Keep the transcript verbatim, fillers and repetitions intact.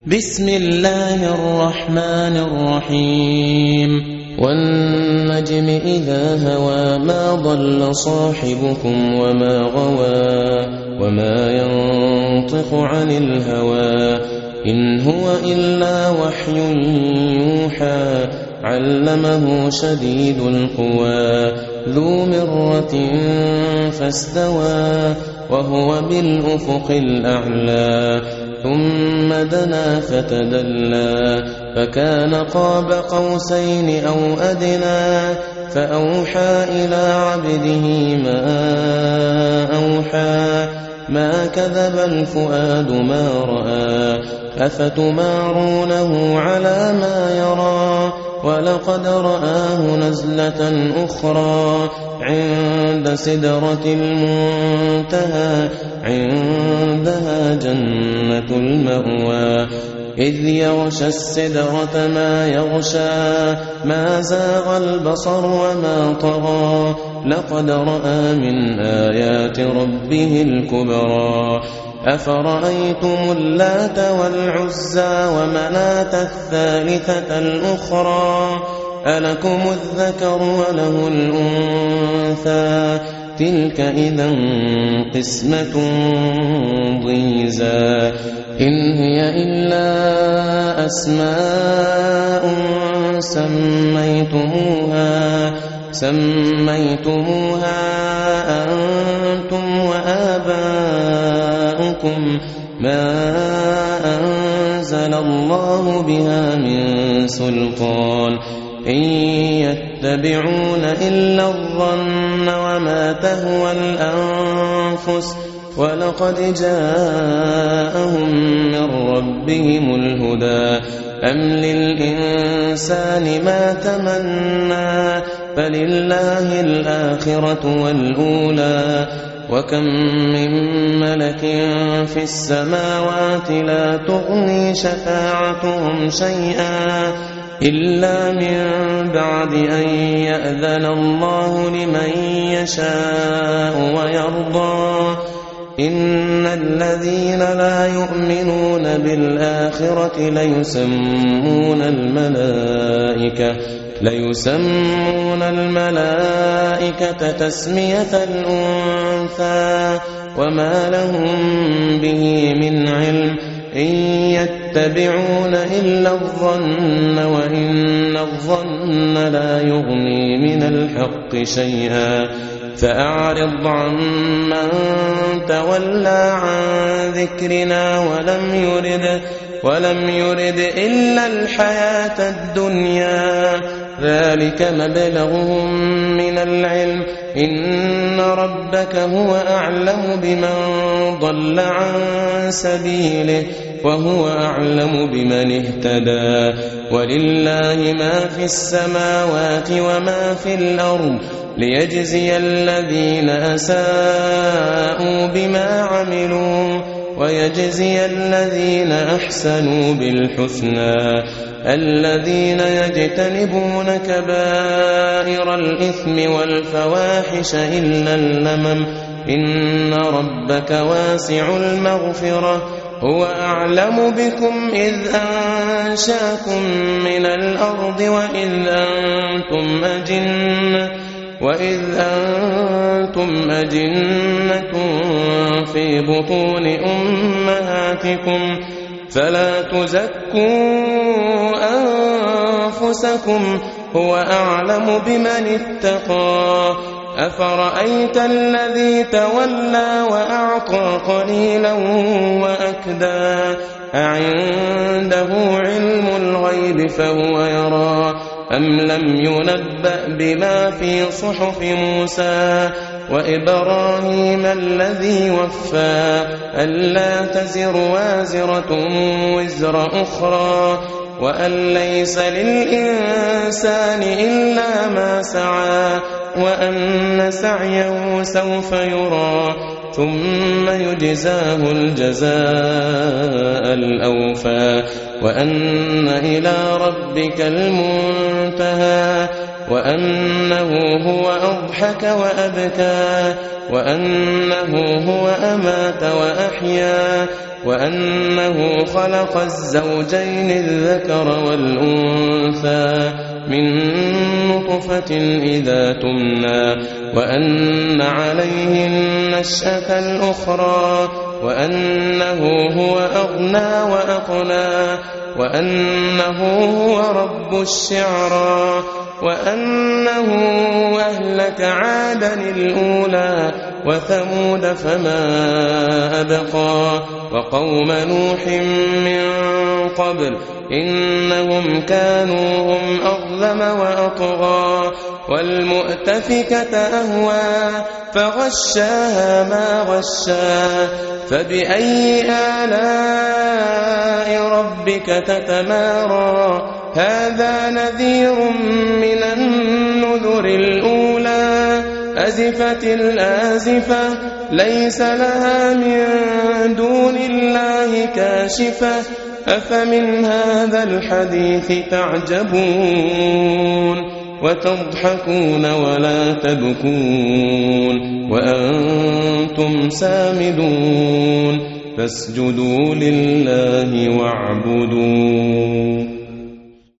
بسم الله الرحمن الرحيم والنجم إذا هوى ما ضل صاحبكم وما غوى وما ينطق عن الهوى إن هو إلا وحي يوحى علمه شديد القوى ذو مرة فاستوى وهو بالأفق الأعلى ثم دنا فتدلى فكان قاب قوسين أو أدنى فأوحى إلى عبده ما أوحى ما كذب الفؤاد ما رأى أفتمارونه على ما يرى ولقد رآه نزلة أخرى عند سدرة المنتهى عندها جنة المأوى إذ يغشى السدرة ما يغشى ما زاغ البصر وما طغى لقد رأى من آيات ربه الكبرى أفرأيتم اللات والعزى ومناة الثالثة الأخرى ألكم الذكر وله الأنثى تلك إذا قسمة ضيزى إن هي إلا أسماء سميتموها سميتموها أنتم وآباؤكم ما أنزل الله بها من سلطان إن يتبعون إلا الظن وما تهوى الأنفس ولقد جاءهم من ربهم الهدى أم للإنسان ما تمنى فلله الآخرة والأولى وكم من ملك في السماوات لا تغني شفاعتهم شيئا إلا من بعد أن يأذن الله لمن يشاء ويرضى إن الذين لا يؤمنون بالآخرة ليسمون الملائكة ليسمون الملائكة تسمية الأنثى وما لهم به من علم إن يتبعون إلا الظن وإن الظن لا يغني من الحق شيئا فأعرض عن من تولى عن ذكرنا ولم يرد ولم يرد إلا الحياة الدنيا ذلك مبلغهم من العلم إن ربك هو أعلم بمن ضل عن سبيله وهو أعلم بمن اهتدى ولله ما في السماوات وما في الأرض ليجزي الذين أساءوا بما عملوا ويجزي الذين أحسنوا بالحسنى الذين يجتنبون كبائر الإثم والفواحش إلا اللمم إن ربك واسع المغفرة هو أعلم بكم إذ أنشاكم من الأرض وإذ أنتم أجنة وإذ أنتم أجنة في بطون أمهاتكم فلا تزكوا أنفسكم هو أعلم بمن اتقى أفرأيت الذي تولى وأعطى قليلا وأكدى أعنده علم الغيب فهو يرى أم لم ينبأ بما في صحف موسى وإبراهيم الذي وفى ألا تزر وازرة وزر أخرى وأن ليس للإنسان إلا ما سعى وأن سعيه سوف يرى ثم يجزاه الجزاء الأوفى وأن إلى ربك المنتهى وأنه هو أضحك وأبكى وأنه هو أمات وأحيا وأنه خلق الزوجين الذكر والأنثى من نطفة إذا تمنى وأن عليه النشأة الأخرى وأنه هو أغنى وأقنى وأنه هو رب الشعرى وأنه أهلك عادا الأولى وثمود فما أبقى وقوم نوح من قبل إنهم كانوا هم أظلم وأطغى والمؤتفكة أهوى فغشاها ما غشا فبأي آلاء ربك تتمارى هذا نذير من النذر الأولى أزفت الآزفة ليس لها من دون الله كاشفة أفمن هذا الحديث تعجبون وتضحكون ولا تبكون وأنتم سامدون فاسجدوا لله واعبدوا